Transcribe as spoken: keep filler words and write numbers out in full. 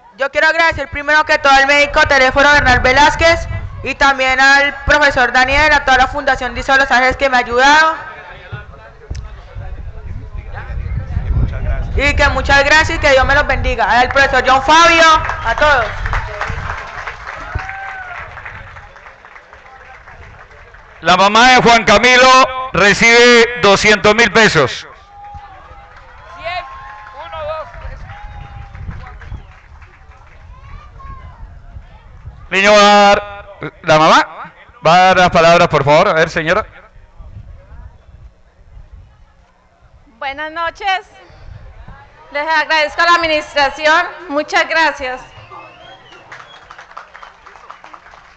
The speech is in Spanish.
Yo quiero agradecer primero que todo al médico teléfono Bernal Velázquez y también al profesor Daniel, a toda la Fundación Dice Los Ángeles que me ha ayudado. Y que muchas gracias y que Dios me los bendiga. Al profesor John Fabio, a todos. La mamá de Juan Camilo recibe doscientos mil pesos. Niño va a dar, la mamá va a dar las palabras, por favor. A ver, señora. Buenas noches. Les agradezco a la administración. Muchas gracias.